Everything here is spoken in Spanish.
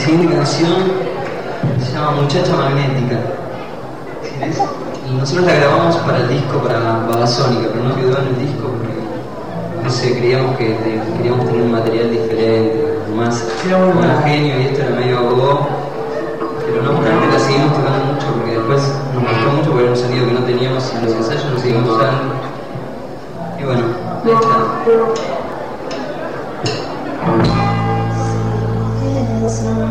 siguiente canción se llama Muchacha Magnética. Y nosotros la grabamos para el disco, para Babasónica, pero no quedó en el disco porque, no sé, creíamos que queríamos tener un material diferente, más homogéneo, y esto era medio agogó. Pero no obstante la seguimos tocando mucho porque después nos gustó mucho porque era un sonido que no teníamos en los ensayos, lo seguimos usando. Y bueno, ahí está.